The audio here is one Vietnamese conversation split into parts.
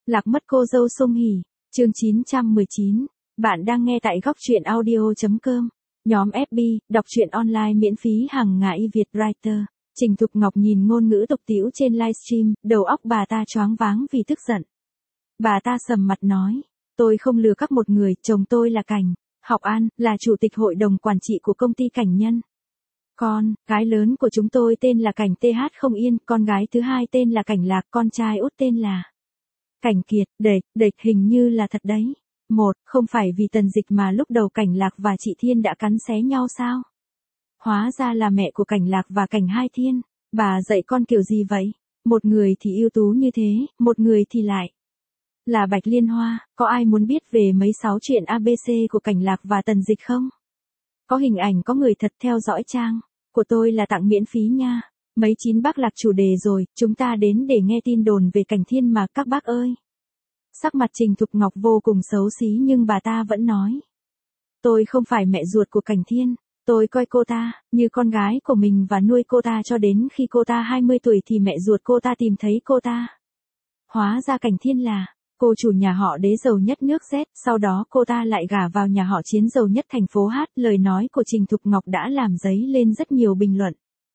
Lạc mất cô dâu Sung Hỉ, chương 919. Bạn đang nghe tại góc truyện audio.com. Nhóm FB, đọc truyện online miễn phí hàng ngày Việt Writer. Trình Thục Ngọc nhìn ngôn ngữ tục tĩu trên livestream, đầu óc bà ta choáng váng vì tức giận. Bà ta sầm mặt nói, tôi không lừa các một người, chồng tôi là Cảnh Học An, là chủ tịch hội đồng quản trị của công ty Cảnh Nhân. Con gái lớn của chúng tôi tên là Cảnh TH Không Yên, con gái thứ hai tên là Cảnh Lạc, con trai út tên là Cảnh Kiệt. Đệch hình như là thật đấy. Không phải vì Tần Dịch mà lúc đầu Cảnh Lạc và chị Thiên đã cắn xé nhau sao? Hóa ra là mẹ của Cảnh Lạc và Cảnh Hai Thiên. Bà dạy con kiểu gì vậy? Một người thì ưu tú như thế, một người thì lại là Bạch Liên Hoa. Có ai muốn biết về mấy 6 chuyện ABC của Cảnh Lạc và Tần Dịch không? Có hình ảnh có người thật, theo dõi trang của tôi là tặng miễn phí nha. Mấy 9 bác lạc chủ đề rồi, chúng ta đến để nghe tin đồn về Cảnh Thiên mà các bác ơi. Sắc mặt Trình Thục Ngọc vô cùng xấu xí nhưng bà ta vẫn nói. Tôi không phải mẹ ruột của Cảnh Thiên, tôi coi cô ta như con gái của mình và nuôi cô ta cho đến khi cô ta 20 tuổi thì mẹ ruột cô ta tìm thấy cô ta. Hóa ra Cảnh Thiên là cô chủ nhà họ Đế giàu nhất nước Z, sau đó cô ta lại gả vào nhà họ Chiến giàu nhất thành phố H. Lời nói của Trình Thục Ngọc đã làm dấy lên rất nhiều bình luận.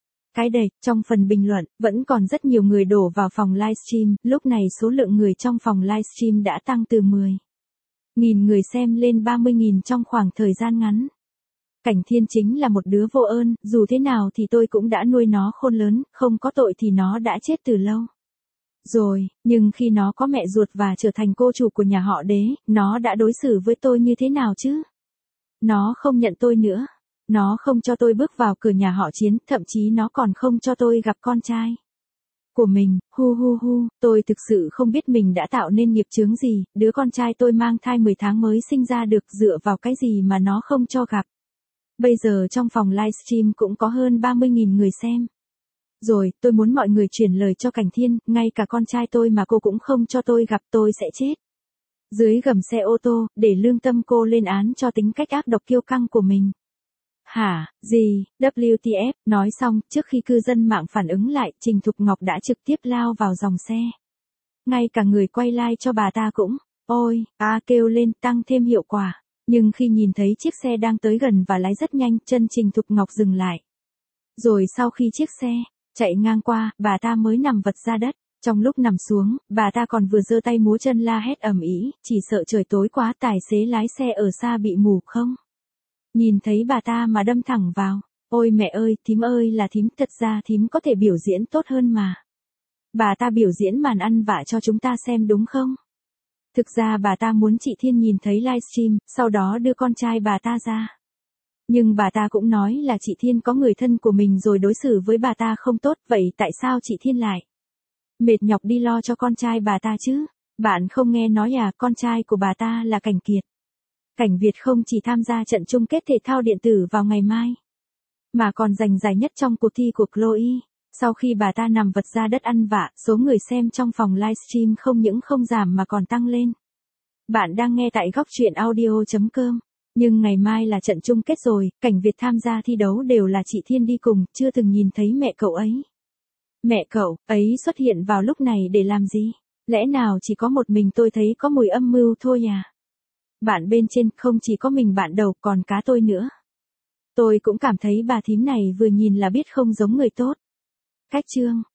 Trong phần bình luận, vẫn còn rất nhiều người đổ vào phòng livestream, lúc này số lượng người trong phòng livestream đã tăng từ 10.000 người xem lên 30.000 trong khoảng thời gian ngắn. Cảnh Thiên chính là một đứa vô ơn, dù thế nào thì tôi cũng đã nuôi nó khôn lớn, không có tội thì nó đã chết từ lâu rồi, nhưng khi nó có mẹ ruột và trở thành cô chủ của nhà họ Đế, nó đã đối xử với tôi như thế nào chứ? Nó không nhận tôi nữa. Nó không cho tôi bước vào cửa nhà họ Chiến, thậm chí nó còn không cho tôi gặp con trai của mình. Tôi thực sự không biết mình đã tạo nên nghiệp chướng gì, đứa con trai tôi mang thai 10 tháng mới sinh ra được, dựa vào cái gì mà nó không cho gặp. Bây giờ trong phòng livestream cũng có hơn 30.000 người xem. Rồi, tôi muốn mọi người truyền lời cho Cảnh Thiên, ngay cả con trai tôi mà cô cũng không cho tôi gặp, tôi sẽ chết dưới gầm xe ô tô, để lương tâm cô lên án cho tính cách ác độc kiêu căng của mình. Hả, gì, WTF, nói xong, trước khi cư dân mạng phản ứng lại, Trình Thục Ngọc đã trực tiếp lao vào dòng xe. Ngay cả người quay like cho bà ta cũng, kêu lên tăng thêm hiệu quả. Nhưng khi nhìn thấy chiếc xe đang tới gần và lái rất nhanh, chân Trình Thục Ngọc dừng lại. Rồi sau khi chiếc xe chạy ngang qua, bà ta mới nằm vật ra đất. Trong lúc nằm xuống, bà ta còn vừa giơ tay múa chân la hét ầm ĩ, chỉ sợ trời tối quá tài xế lái xe ở xa bị mù không? Nhìn thấy bà ta mà đâm thẳng vào. Ôi mẹ ơi là thím, thật ra thím có thể biểu diễn tốt hơn mà. Bà ta biểu diễn màn ăn vạ cho chúng ta xem đúng không? Thực ra bà ta muốn chị Thiên nhìn thấy livestream, sau đó đưa con trai bà ta ra. Nhưng bà ta cũng nói là chị Thiên có người thân của mình rồi đối xử với bà ta không tốt, vậy tại sao chị Thiên lại mệt nhọc đi lo cho con trai bà ta chứ? Bạn không nghe nói à, con trai của bà ta là Cảnh Kiệt. Cảnh Việt không chỉ tham gia trận chung kết thể thao điện tử vào ngày mai, mà còn giành giải nhất trong cuộc thi của Chloe. Sau khi bà ta nằm vật ra đất ăn vạ, số người xem trong phòng livestream không những không giảm mà còn tăng lên. Bạn đang nghe tại góc truyện audio.com. Nhưng ngày mai là trận chung kết rồi, Cảnh Việt tham gia thi đấu đều là chị Thiên đi cùng, chưa từng nhìn thấy mẹ cậu ấy. Mẹ cậu ấy xuất hiện vào lúc này để làm gì? Lẽ nào chỉ có một mình tôi thấy có mùi âm mưu thôi à? Bạn bên trên không chỉ có mình bạn đầu còn cá tôi nữa. Tôi cũng cảm thấy bà thím này vừa nhìn là biết không giống người tốt. Cách chương